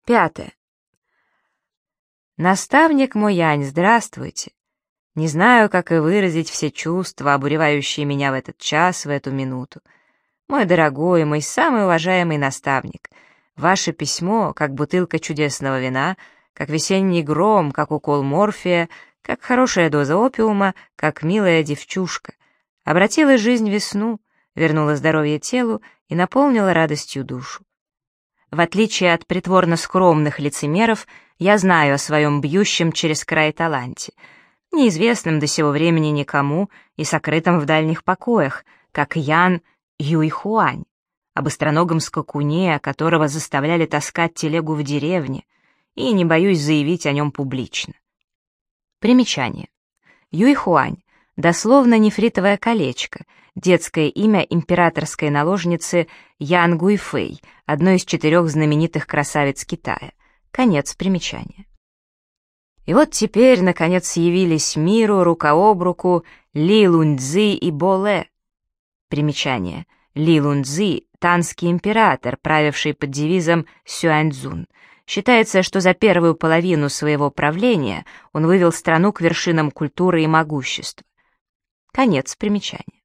Пятое. Наставник мой Янь, здравствуйте. Не знаю, как и выразить все чувства, обуревающие меня в этот час, в эту минуту. Мой дорогой, мой самый уважаемый наставник, ваше письмо, как бутылка чудесного вина, как весенний гром, как укол морфия, как хорошая доза опиума, как милая девчушка, обратила жизнь в весну, вернула здоровье телу и наполнила радостью душу. В отличие от притворно скромных лицемеров, я знаю о своем бьющем через край таланте, неизвестном до сего времени никому и сокрытом в дальних покоях, как Ян Юйхуань, об быстроногом скакуне, которого заставляли таскать телегу в деревне, и не боюсь заявить о нем публично. Примечание. Юйхуань, дословно нефритовое колечко, детское имя императорской наложницы Ян Гуйфэй, одной из 4 знаменитых красавиц Китая. Конец примечания. И вот теперь, наконец, явились миру рука об руку Ли Луньцзы и Бо Ле. Примечание. Ли Луньцзы — танский император, правивший под девизом Сюаньцзун. Считается, что за первую половину своего правления он вывел страну к вершинам культуры и могущества. Конец примечания.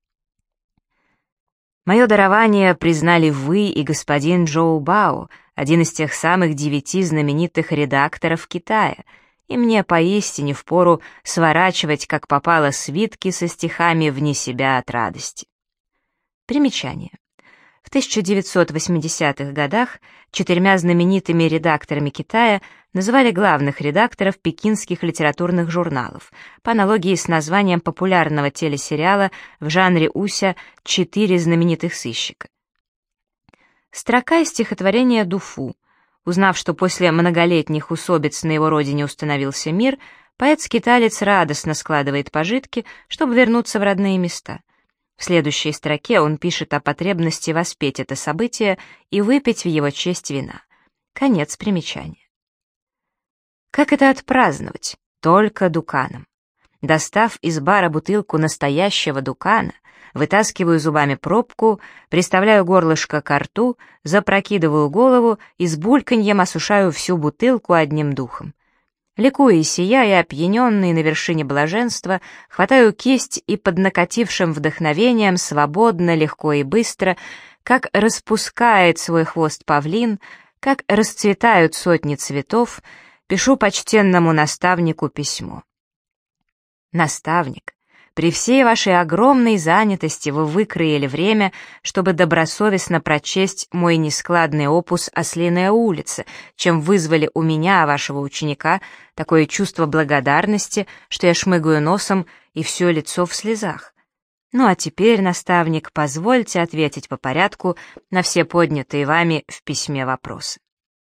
Мое дарование признали вы и господин Джоу Бао, один из тех самых 9 знаменитых редакторов Китая, и мне поистине впору сворачивать, как попало, свитки со стихами вне себя от радости. Примечание. В 1980-х годах 4 знаменитыми редакторами Китая называли главных редакторов пекинских литературных журналов, по аналогии с названием популярного телесериала в жанре Уся «4 знаменитых сыщика». Строка из стихотворения Дуфу. Узнав, что после многолетних усобиц на его родине установился мир, поэт-скиталец радостно складывает пожитки, чтобы вернуться в родные места. В следующей строке он пишет о потребности воспеть это событие и выпить в его честь вина. Конец примечания. Как это отпраздновать? Только дуканом. Достав из бара бутылку настоящего дукана, вытаскиваю зубами пробку, приставляю горлышко ко рту, запрокидываю голову и с бульканьем осушаю всю бутылку одним духом. Ликуя и сияя, опьяненный на вершине блаженства, хватаю кисть и под накатившим вдохновением свободно, легко и быстро, как распускает свой хвост павлин, как расцветают сотни цветов, пишу почтенному наставнику письмо. Наставник, при всей вашей огромной занятости вы выкроили время, чтобы добросовестно прочесть мой нескладный опус «Ослиная улица», чем вызвали у меня, вашего ученика, такое чувство благодарности, что я шмыгаю носом и все лицо в слезах. Ну а теперь, наставник, позвольте ответить по порядку на все поднятые вами в письме вопросы.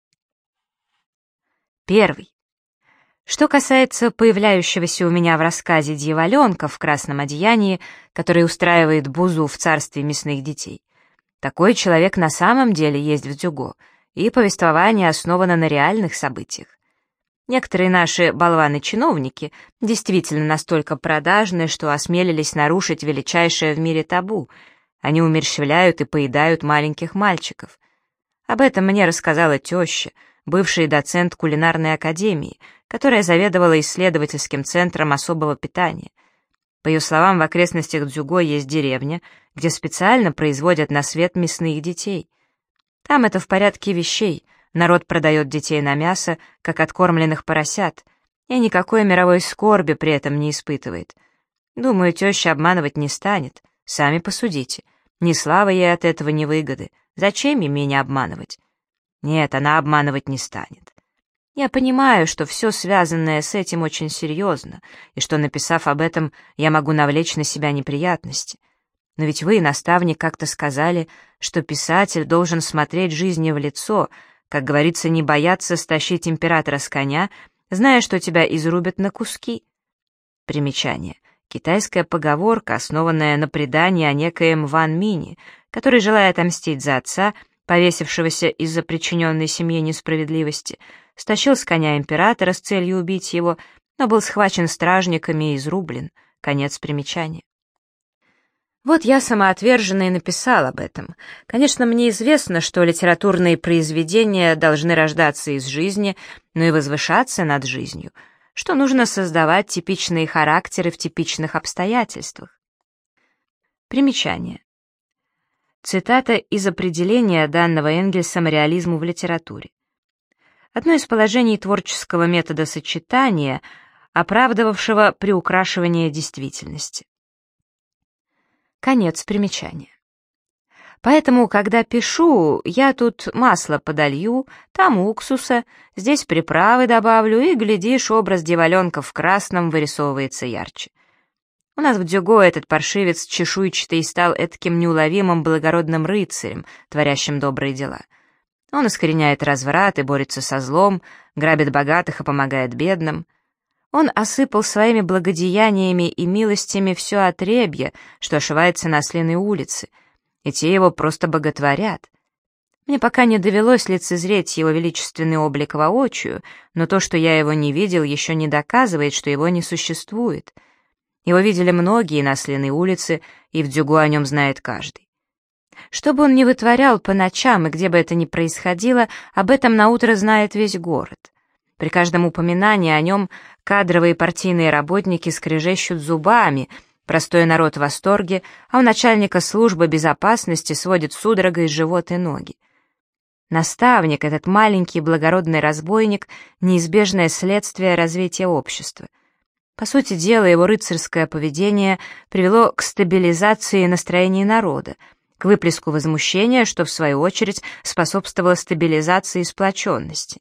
Первый. Что касается появляющегося у меня в рассказе дьяволенка в красном одеянии, который устраивает бузу в царстве мясных детей, такой человек на самом деле есть в Дзюго, и повествование основано на реальных событиях. Некоторые наши болваны-чиновники действительно настолько продажны, что осмелились нарушить величайшее в мире табу. Они умерщвляют и поедают маленьких мальчиков. Об этом мне рассказала теща, бывший доцент кулинарной академии, которая заведовала исследовательским центром особого питания. По ее словам, в окрестностях Дзюго есть деревня, где специально производят на свет мясных детей. Там это в порядке вещей, народ продает детей на мясо, как откормленных поросят, и никакой мировой скорби при этом не испытывает. Думаю, теща обманывать не станет, сами посудите. Ни славы ей от этого, ни выгоды. Зачем ей меня обманывать? Нет, она обманывать не станет. Я понимаю, что все связанное с этим очень серьезно, и что, написав об этом, я могу навлечь на себя неприятности. Но ведь вы, наставник, как-то сказали, что писатель должен смотреть жизни в лицо, как говорится, не бояться стащить императора с коня, зная, что тебя изрубят на куски. Примечание. Китайская поговорка, основанная на предании о некоем Ван Мине, который, желая отомстить за отца, повесившегося из-за причиненной семье несправедливости, стащил с коня императора с целью убить его, но был схвачен стражниками и изрублен. Конец примечания. Вот я самоотверженно и написал об этом. Конечно, мне известно, что литературные произведения должны рождаться из жизни, но и возвышаться над жизнью, что нужно создавать типичные характеры в типичных обстоятельствах. Примечание. Цитата из определения данного Энгельсом реализму в литературе. Одно из положений творческого метода сочетания, оправдывавшего приукрашивание действительности. Конец примечания. Поэтому, когда пишу, я тут масло подолью, там уксуса, здесь приправы добавлю, и, глядишь, образ дьяволенка в красном вырисовывается ярче. У нас в Дюго этот паршивец чешуйчатый стал этким неуловимым благородным рыцарем, творящим добрые дела. Он искореняет разврат и борется со злом, грабит богатых и помогает бедным. Он осыпал своими благодеяниями и милостями все отребье, что ошивается на Ослиной улице, и те его просто боготворят. Мне пока не довелось лицезреть его величественный облик воочию, но то, что я его не видел, еще не доказывает, что его не существует. Его видели многие на Ослиной улице, и в Дюго о нем знает каждый. Что бы он ни вытворял по ночам и где бы это ни происходило, об этом наутро знает весь город. При каждом упоминании о нем кадровые партийные работники скрежещут зубами, простой народ в восторге, а у начальника службы безопасности сводит судорогой живот и ноги. Наставник, этот маленький благородный разбойник, неизбежное следствие развития общества. По сути дела, его рыцарское поведение привело к стабилизации настроений народа, к выплеску возмущения, что в свою очередь способствовало стабилизации и сплоченности.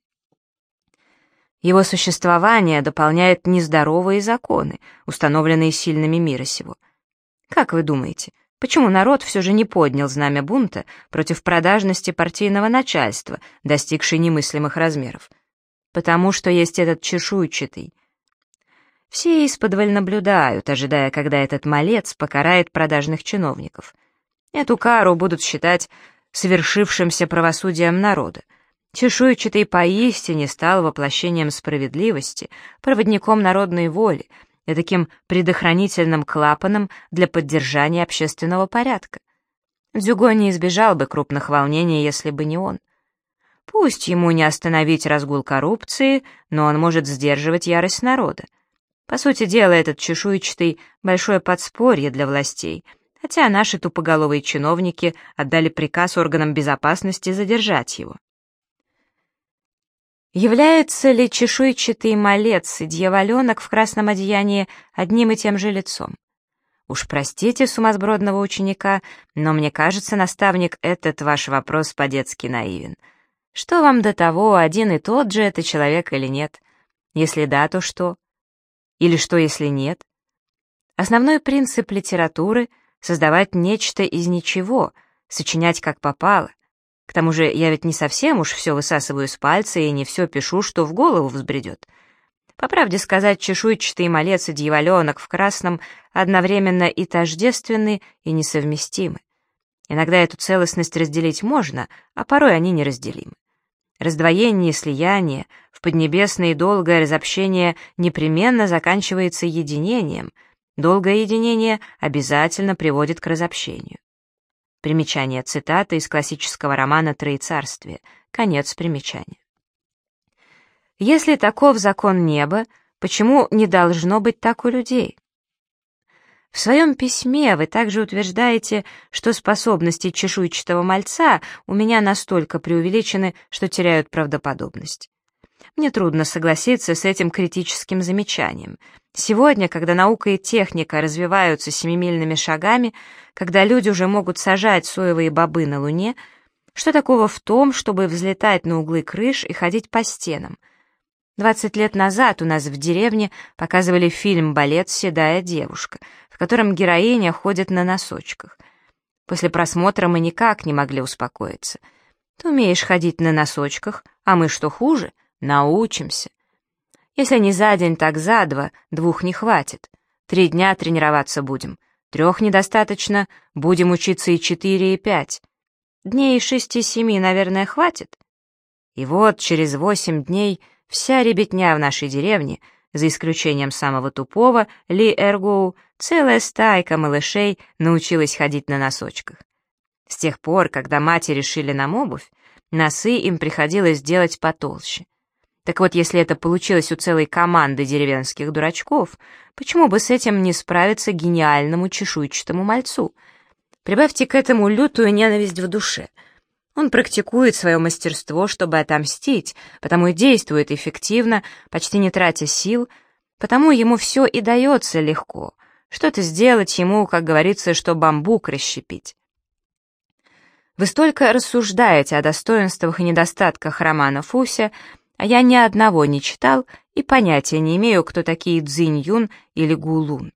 Его существование дополняет нездоровые законы, установленные сильными мира сего. Как вы думаете, почему народ все же не поднял знамя бунта против продажности партийного начальства, достигшей немыслимых размеров? Потому что есть этот чешуйчатый. Все исподволь наблюдают, ожидая, когда этот малец покарает продажных чиновников. Эту кару будут считать совершившимся правосудием народа. Чешуйчатый поистине стал воплощением справедливости, проводником народной воли, и таким предохранительным клапаном для поддержания общественного порядка. Дюго не избежал бы крупных волнений, если бы не он. Пусть ему не остановить разгул коррупции, но он может сдерживать ярость народа. По сути дела, этот чешуйчатый — большое подспорье для властей, хотя наши тупоголовые чиновники отдали приказ органам безопасности задержать его. Является ли чешуйчатый малец и дьяволенок в красном одеянии одним и тем же лицом? Уж простите сумасбродного ученика, но мне кажется, наставник, этот ваш вопрос по-детски наивен. Что вам до того, один и тот же это человек или нет? Если да, то что? Или что, если нет? Основной принцип литературы — создавать нечто из ничего, сочинять как попало. К тому же я ведь не совсем уж все высасываю с пальца и не все пишу, что в голову взбредет. По правде сказать, чешуйчатый малец и дьяволенок в красном одновременно и тождественны, и несовместимы. Иногда эту целостность разделить можно, а порой они неразделимы. Раздвоение и слияние, в поднебесное и долгое разобщение непременно заканчивается единением. Долгое единение обязательно приводит к разобщению. Примечание, цитата из классического романа «Троецарствие». Конец примечания. Если таков закон неба, почему не должно быть так у людей? В своем письме вы также утверждаете, что способности чешуйчатого мальца у меня настолько преувеличены, что теряют правдоподобность. Мне трудно согласиться с этим критическим замечанием. Сегодня, когда наука и техника развиваются семимильными шагами, когда люди уже могут сажать соевые бобы на Луне, что такого в том, чтобы взлетать на углы крыш и ходить по стенам? 20 лет назад у нас в деревне показывали фильм-балет «Седая девушка», в котором героиня ходит на носочках. После просмотра мы никак не могли успокоиться. Ты умеешь ходить на носочках, а мы что хуже? Научимся. Если не за день, так за два, 2 не хватит. 3 дня тренироваться будем. 3 недостаточно, будем учиться и 4, и 5. Дней 6-7, наверное, хватит. И вот через 8 дней вся ребятня в нашей деревне За исключением самого тупого, Ли Эргоу, целая стайка малышей научилась ходить на носочках. С тех пор, когда матери шили нам обувь, носы им приходилось делать потолще. Так вот, если это получилось у целой команды деревенских дурачков, почему бы с этим не справиться гениальному чешуйчатому мальцу? Прибавьте к этому лютую ненависть в душе. Он практикует свое мастерство, чтобы отомстить, потому и действует эффективно, почти не тратя сил, потому ему все и дается легко. Что-то сделать ему, как говорится, что бамбук расщепить. Вы столько рассуждаете о достоинствах и недостатках романа Фуся, а я ни одного не читал и понятия не имею, кто такие Цзинь-Юн или Гу-Лун.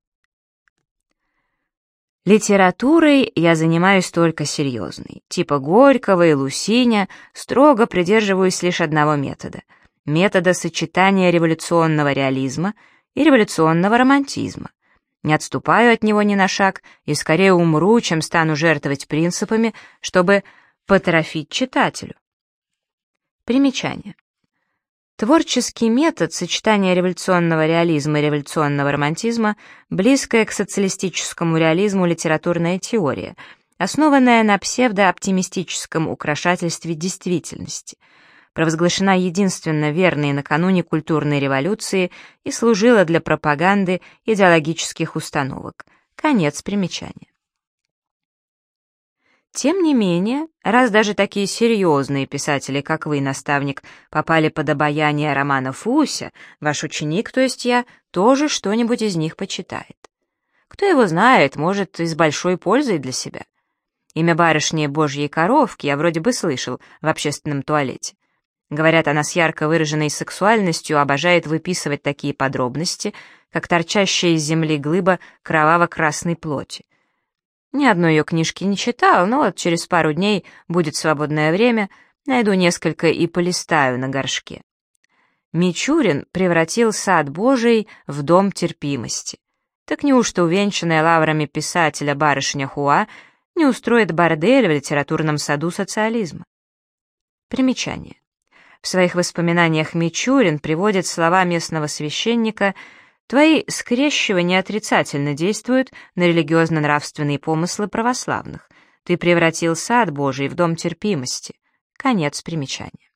Литературой я занимаюсь только серьезной. Типа Горького и Лусиня строго придерживаюсь лишь одного метода — метода сочетания революционного реализма и революционного романтизма. Не отступаю от него ни на шаг и скорее умру, чем стану жертвовать принципами, чтобы потрофить читателю. Примечание. Творческий метод сочетания революционного реализма и революционного романтизма — близкая к социалистическому реализму литературная теория, основанная на псевдооптимистическом украшательстве действительности, провозглашена единственно верной накануне культурной революции и служила для пропаганды идеологических установок. Конец примечания. Тем не менее, раз даже такие серьезные писатели, как вы, наставник, попали под обаяние романа Фуся, ваш ученик, то есть я, тоже что-нибудь из них почитает. Кто его знает, может, и с большой пользой для себя. Имя барышни Божьей коровки я вроде бы слышал в общественном туалете. Говорят, она с ярко выраженной сексуальностью обожает выписывать такие подробности, как торчащая из земли глыба кроваво-красной плоти. Ни одной ее книжки не читал, но вот через пару дней будет свободное время, найду несколько и полистаю на горшке. Мичурин превратил сад Божий в дом терпимости. Так неужто увенчанная лаврами писателя барышня Хуа не устроит бордель в литературном саду социализма? Примечание. В своих воспоминаниях Мичурин приводит слова местного священника: «Твои скрещивания отрицательно действуют на религиозно-нравственные помыслы православных. Ты превратил сад Божий в дом терпимости». Конец примечания.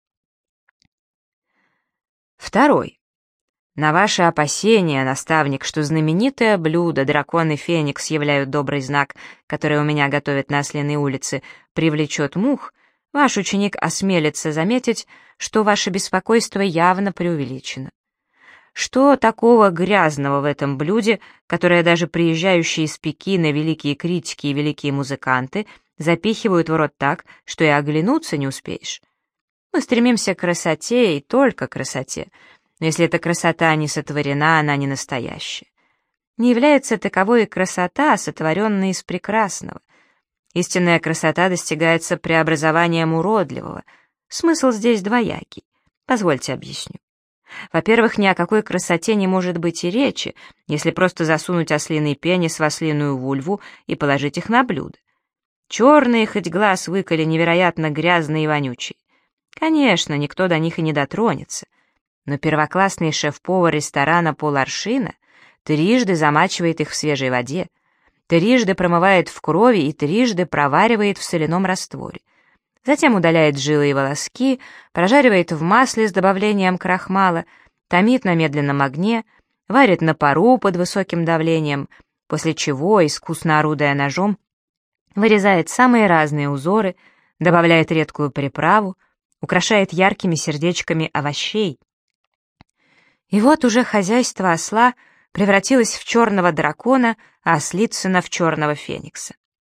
Второй. На ваши опасения, наставник, что знаменитое блюдо дракон и феникс являют добрый знак, который у меня готовят на Ослиной улице, привлечет мух, ваш ученик осмелится заметить, что ваше беспокойство явно преувеличено. Что такого грязного в этом блюде, которое даже приезжающие из Пекина великие критики и великие музыканты запихивают в рот так, что и оглянуться не успеешь? Мы стремимся к красоте и только к красоте, но если эта красота не сотворена, она не настоящая. Не является таковой и красота, сотворенная из прекрасного. Истинная красота достигается преобразованием уродливого. Смысл здесь двоякий. Позвольте объясню. Во-первых, ни о какой красоте не может быть и речи, если просто засунуть ослиный пенис в ослиную вульву и положить их на блюдо. Черные, хоть глаз выколи, невероятно грязные и вонючие. Конечно, никто до них и не дотронется. Но первоклассный шеф-повар ресторана «Поларшина» трижды замачивает их в свежей воде, трижды промывает в крови и трижды проваривает в соляном растворе. Затем удаляет жилы и волоски, прожаривает в масле с добавлением крахмала, томит на медленном огне, варит на пару под высоким давлением, после чего, искусно орудуя ножом, вырезает самые разные узоры, добавляет редкую приправу, украшает яркими сердечками овощей. И вот уже хозяйство осла превратилось в черного дракона, а ослицына в черного феникса.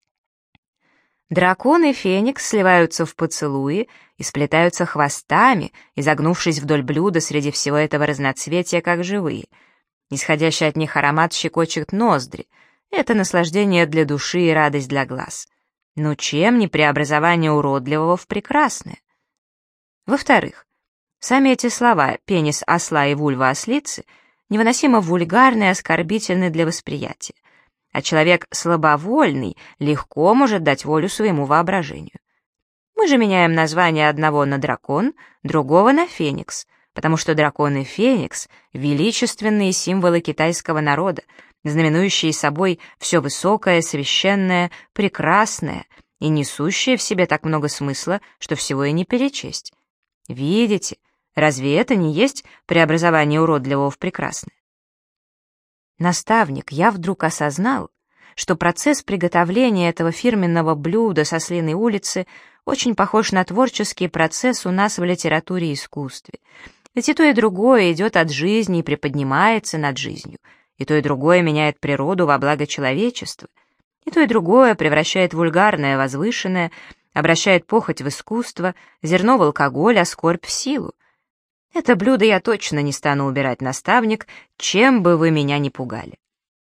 Дракон и феникс сливаются в поцелуи и сплетаются хвостами, изогнувшись вдоль блюда среди всего этого разноцветия, как живые. Исходящий от них аромат щекочет ноздри. Это наслаждение для души и радость для глаз. Но чем не преобразование уродливого в прекрасное? Во-вторых, сами эти слова «пенис осла» и «вульва ослицы» невыносимо вульгарны и оскорбительны для восприятия. А человек слабовольный легко может дать волю своему воображению. Мы же меняем название одного на дракон, другого на феникс, потому что дракон и феникс — величественные символы китайского народа, знаменующие собой все высокое, священное, прекрасное и несущие в себе так много смысла, что всего и не перечесть. Видите, разве это не есть преобразование уродливого в прекрасное? Наставник, я вдруг осознал, что процесс приготовления этого фирменного блюда со Слиной улицы очень похож на творческий процесс у нас в литературе и искусстве. Ведь и то, и другое идет от жизни и приподнимается над жизнью, и то, и другое меняет природу во благо человечества, и то, и другое превращает вульгарное в возвышенное, обращает похоть в искусство, зерно в алкоголь, а скорбь в силу. Это блюдо я точно не стану убирать, наставник, чем бы вы меня ни пугали.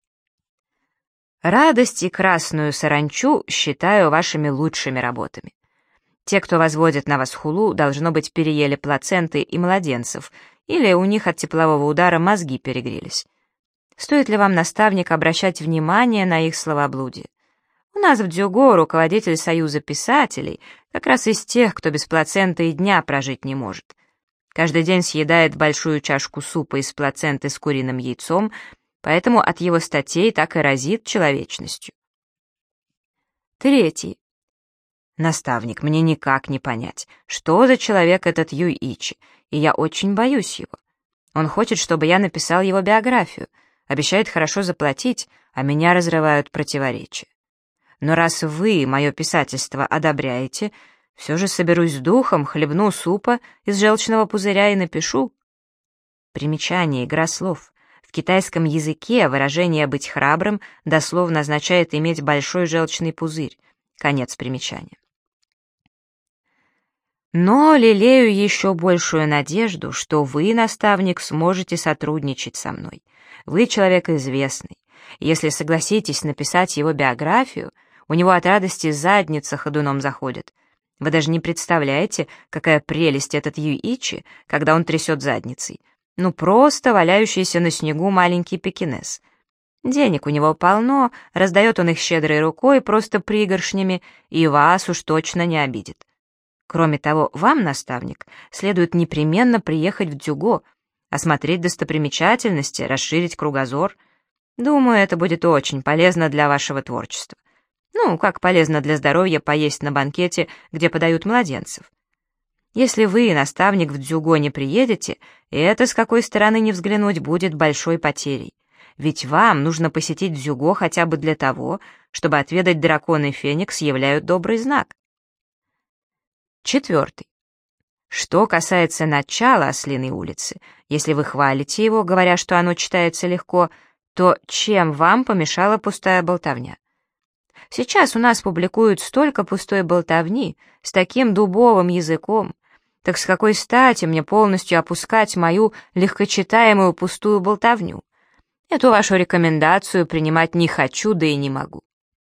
Радость и красную саранчу считаю вашими лучшими работами. Те, кто возводит на вас хулу, должно быть, переели плаценты и младенцев, или у них от теплового удара мозги перегрелись. Стоит ли вам, наставник, обращать внимание на их словоблудие? У нас в Дзюго руководитель Союза писателей как раз из тех, кто без плаценты и дня прожить не может. Каждый день съедает большую чашку супа из плаценты с куриным яйцом, поэтому от его статей так и разит человечностью. 3. Наставник, мне никак не понять, что за человек этот Юйичи, и я очень боюсь его. Он хочет, чтобы я написал его биографию, обещает хорошо заплатить, а меня разрывают противоречия. Но раз вы мое писательство одобряете, все же соберусь с духом, хлебну супа из желчного пузыря и напишу. Примечание, игра слов. В китайском языке выражение «быть храбрым» дословно означает иметь большой желчный пузырь. Конец примечания. Но лелею еще большую надежду, что вы, наставник, сможете сотрудничать со мной. Вы человек известный. Если согласитесь написать его биографию, у него от радости задница ходуном заходит. Вы даже не представляете, какая прелесть этот Юйичи, когда он трясет задницей. Ну, просто валяющийся на снегу маленький пекинес. Денег у него полно, раздает он их щедрой рукой, просто пригоршнями, и вас уж точно не обидит. Кроме того, вам, наставник, следует непременно приехать в Дзюго, осмотреть достопримечательности, расширить кругозор. Думаю, это будет очень полезно для вашего творчества. Ну, как полезно для здоровья поесть на банкете, где подают младенцев. Если вы, наставник, в Дзюго не приедете, это, с какой стороны ни взглянуть, будет большой потерей. Ведь вам нужно посетить Дзюго хотя бы для того, чтобы отведать дракон и феникс являют добрый знак. 4. Что касается начала Ослиной улицы, если вы хвалите его, говоря, что оно читается легко, то чем вам помешала пустая болтовня? Сейчас у нас публикуют столько пустой болтовни, с таким дубовым языком. Так с какой стати мне полностью опускать мою легкочитаемую пустую болтовню? Эту вашу рекомендацию принимать не хочу, да и не могу.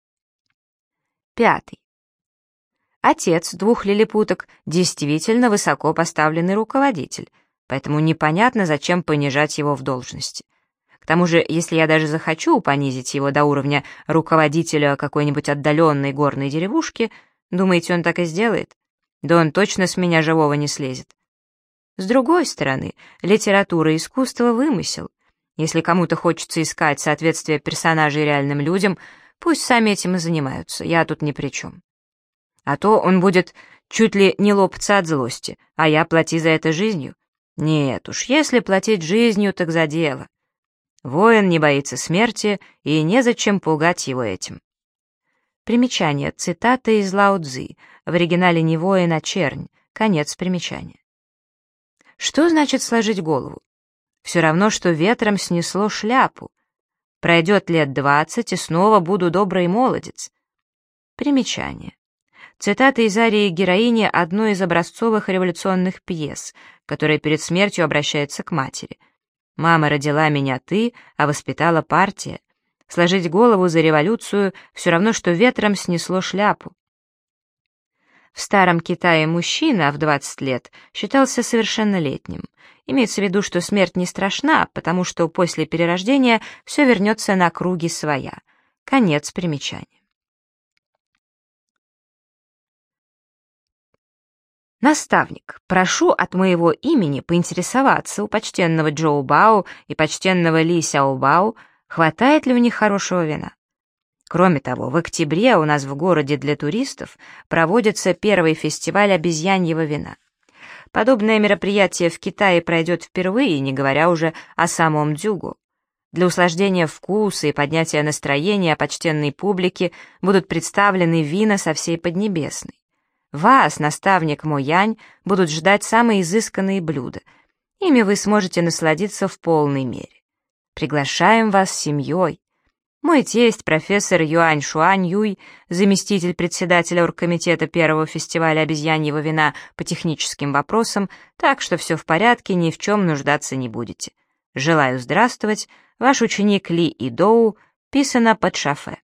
5. Отец 2 лилипуток действительно высоко поставленный руководитель, поэтому непонятно, зачем понижать его в должности. К тому же, если я даже захочу понизить его до уровня руководителя какой-нибудь отдаленной горной деревушки, думаете, он так и сделает? Да он точно с меня живого не слезет. С другой стороны, литература и искусство — вымысел. Если кому-то хочется искать соответствие персонажей реальным людям, пусть сами этим и занимаются, я тут ни при чем. А то он будет чуть ли не лопаться от злости, а я плати за это жизнью. Нет уж, если платить жизнью, так за дело. Воин не боится смерти, и незачем пугать его этим. Примечание. Цитата из Лао Цзы. В оригинале не воин, а чернь. Конец примечания. Что значит сложить голову? Все равно, что ветром снесло шляпу. Пройдет лет 20, и снова буду добрый молодец. Примечание. Цитата из арии героини одной из образцовых революционных пьес, которая перед смертью обращается к матери. «Мама, родила меня ты, а воспитала партия. Сложить голову за революцию все равно, что ветром снесло шляпу». В Старом Китае мужчина в 20 лет считался совершеннолетним. Имеется в виду, что смерть не страшна, потому что после перерождения все вернется на круги своя. Конец примечания. Наставник, прошу от моего имени поинтересоваться у почтенного Джоу Бао и почтенного Ли Сяо Бао, хватает ли у них хорошего вина. Кроме того, в октябре у нас в городе для туристов проводится первый фестиваль обезьяньего вина. Подобное мероприятие в Китае пройдет впервые, не говоря уже о самом дзюгу. Для усложнения вкуса и поднятия настроения почтенной публики будут представлены вина со всей Поднебесной. Вас, наставник Мо Янь, будут ждать самые изысканные блюда. Ими вы сможете насладиться в полной мере. Приглашаем вас с семьей. Мой тесть, профессор Юань Шуань Юй, заместитель председателя оргкомитета первого фестиваля обезьяньего вина по техническим вопросам, так что все в порядке, ни в чем нуждаться не будете. Желаю здравствовать, ваш ученик Ли Идоу, писано под шофе.